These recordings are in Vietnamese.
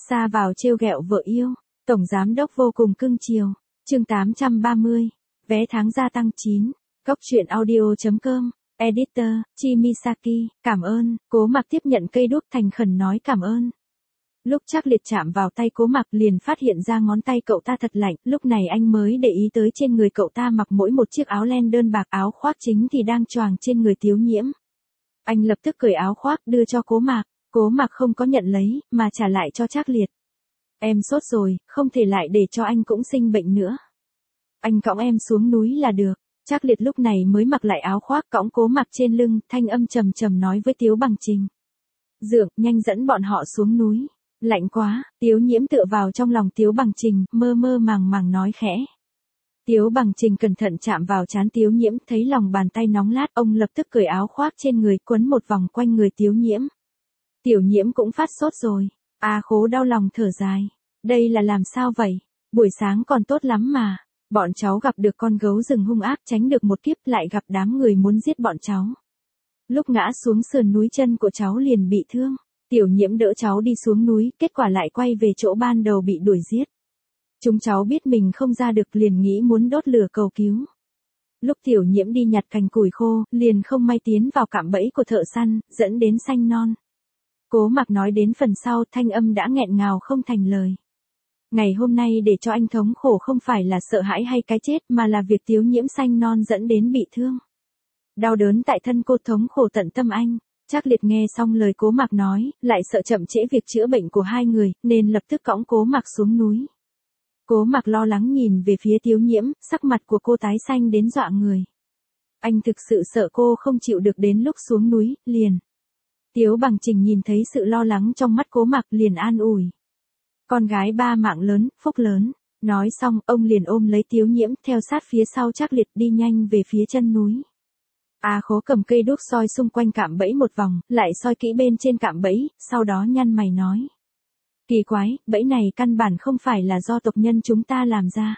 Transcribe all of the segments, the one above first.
Ra vào trêu ghẹo vợ yêu, tổng giám đốc vô cùng cưng chiều. Chương 830, vé tháng gia tăng 9. Cốc truyện audio.com. Editor, Chimisaki, cảm ơn. Cố Mặc tiếp nhận cây đuốc thành khẩn nói cảm ơn. Lúc Trác Liệt chạm vào tay Cố Mặc liền phát hiện ra ngón tay cậu ta thật lạnh, lúc này anh mới để ý tới trên người cậu ta mặc mỗi một chiếc áo len đơn bạc, áo khoác chính thì đang choàng trên người Tiếu Nhiễm. Anh lập tức cởi áo khoác đưa cho Cố Mặc. Cố Mặc không có nhận lấy, mà trả lại cho Trác Liệt. Em sốt rồi, không thể lại để cho anh cũng sinh bệnh nữa. Anh cõng em xuống núi là được. Trác Liệt lúc này mới mặc lại áo khoác cõng Cố Mặc trên lưng, thanh âm trầm trầm nói với Tiếu Bằng Trình. Dượng, nhanh dẫn bọn họ xuống núi. Lạnh quá, Tiếu Nhiễm tựa vào trong lòng Tiếu Bằng Trình, mơ mơ màng màng nói khẽ. Tiếu Bằng Trình cẩn thận chạm vào trán Tiếu Nhiễm, thấy lòng bàn tay nóng lát, ông lập tức cởi áo khoác trên người, quấn một vòng quanh người Tiếu Nhiễm. Tiểu Nhiễm cũng phát sốt rồi. Khố đau lòng thở dài. Đây là làm sao vậy? Buổi sáng còn tốt lắm mà. Bọn cháu gặp được con gấu rừng hung ác, tránh được một kiếp, lại gặp đám người muốn giết bọn cháu. Lúc ngã xuống sườn núi chân của cháu liền bị thương. Tiểu Nhiễm đỡ cháu đi xuống núi, kết quả lại quay về chỗ ban đầu bị đuổi giết. Chúng cháu biết mình không ra được liền nghĩ muốn đốt lửa cầu cứu. Lúc Tiểu Nhiễm đi nhặt cành củi khô, liền không may tiến vào cạm bẫy của thợ săn, dẫn đến xanh non. Cố Mặc nói đến phần sau, thanh âm đã nghẹn ngào không thành lời. Ngày hôm nay để cho anh thống khổ không phải là sợ hãi hay cái chết, mà là việc Tiếu Nhiễm xanh non dẫn đến bị thương. Đau đớn tại thân cô thống khổ tận tâm anh. Trác Liệt nghe xong lời Cố Mặc nói, lại sợ chậm trễ việc chữa bệnh của hai người, nên lập tức cõng Cố Mặc xuống núi. Cố Mặc lo lắng nhìn về phía Tiếu Nhiễm, sắc mặt của cô tái xanh đến dọa người. Anh thực sự sợ cô không chịu được đến lúc xuống núi, liền. Tiếu Bằng Trình nhìn thấy sự lo lắng trong mắt Cố Mặc liền an ủi. Con gái ba mạng lớn, phúc lớn. Nói xong, ông liền ôm lấy Tiếu Nhiễm, theo sát phía sau Trác Liệt đi nhanh về phía chân núi. Khố cầm cây đuốc soi xung quanh cạm bẫy một vòng, lại soi kỹ bên trên cạm bẫy, sau đó nhăn mày nói. Kỳ quái, bẫy này căn bản không phải là do tộc nhân chúng ta làm ra.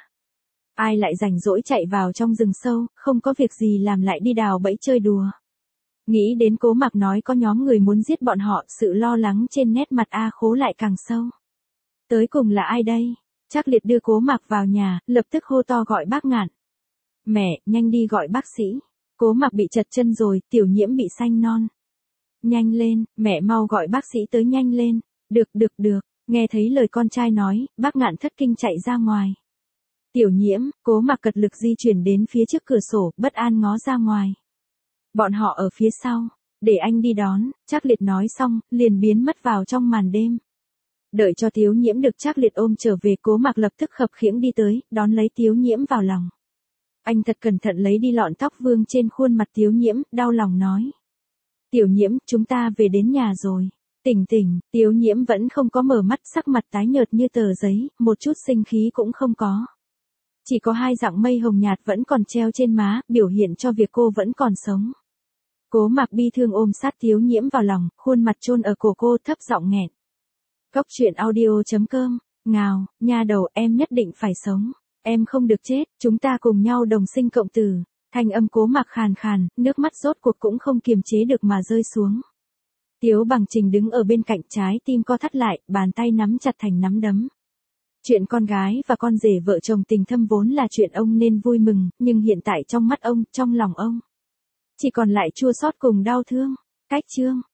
Ai lại rảnh rỗi chạy vào trong rừng sâu, không có việc gì làm lại đi đào bẫy chơi đùa. Nghĩ đến Cố Mặc nói có nhóm người muốn giết bọn họ, sự lo lắng trên nét mặt Khố lại càng sâu. Tới cùng là ai đây? Trác Liệt đưa Cố Mặc vào nhà, lập tức hô to gọi bác Ngạn. Mẹ, nhanh đi gọi bác sĩ. Cố Mặc bị chật chân rồi, Tiểu Nhiễm bị xanh non. Nhanh lên, mẹ mau gọi bác sĩ tới nhanh lên. Được. Nghe thấy lời con trai nói, bác Ngạn thất kinh chạy ra ngoài. Tiểu Nhiễm, Cố Mặc cật lực di chuyển đến phía trước cửa sổ, bất an ngó ra ngoài. Bọn họ ở phía sau, để anh đi đón. Trác Liệt nói xong, liền biến mất vào trong màn đêm. Đợi cho Tiếu Nhiễm được Trác Liệt ôm trở về, Cố Mặc lập tức khập khiễng đi tới, đón lấy Tiếu Nhiễm vào lòng. Anh thật cẩn thận lấy đi lọn tóc vương trên khuôn mặt Tiếu Nhiễm, đau lòng nói. Tiểu Nhiễm, chúng ta về đến nhà rồi. Tỉnh, Tiếu Nhiễm vẫn không có mở mắt, sắc mặt tái nhợt như tờ giấy, một chút sinh khí cũng không có. Chỉ có hai dặng mây hồng nhạt vẫn còn treo trên má, biểu hiện cho việc cô vẫn còn sống. Cố Mặc bi thương ôm sát Tiếu Nhiễm vào lòng, khuôn mặt chôn ở cổ cô, thấp giọng nghẹn. Cốc truyện audio.com. Ngào, nha đầu, em nhất định phải sống. Em không được chết, chúng ta cùng nhau đồng sinh cộng tử. Thanh âm Cố Mặc khàn khàn, nước mắt rốt cuộc cũng không kiềm chế được mà rơi xuống. Tiếu Bằng Trình đứng ở bên cạnh, trái tim co thắt lại, bàn tay nắm chặt thành nắm đấm. Chuyện con gái và con rể vợ chồng tình thâm vốn là chuyện ông nên vui mừng, nhưng hiện tại trong mắt ông, trong lòng ông, chỉ còn lại chua xót cùng đau thương. Cách chương.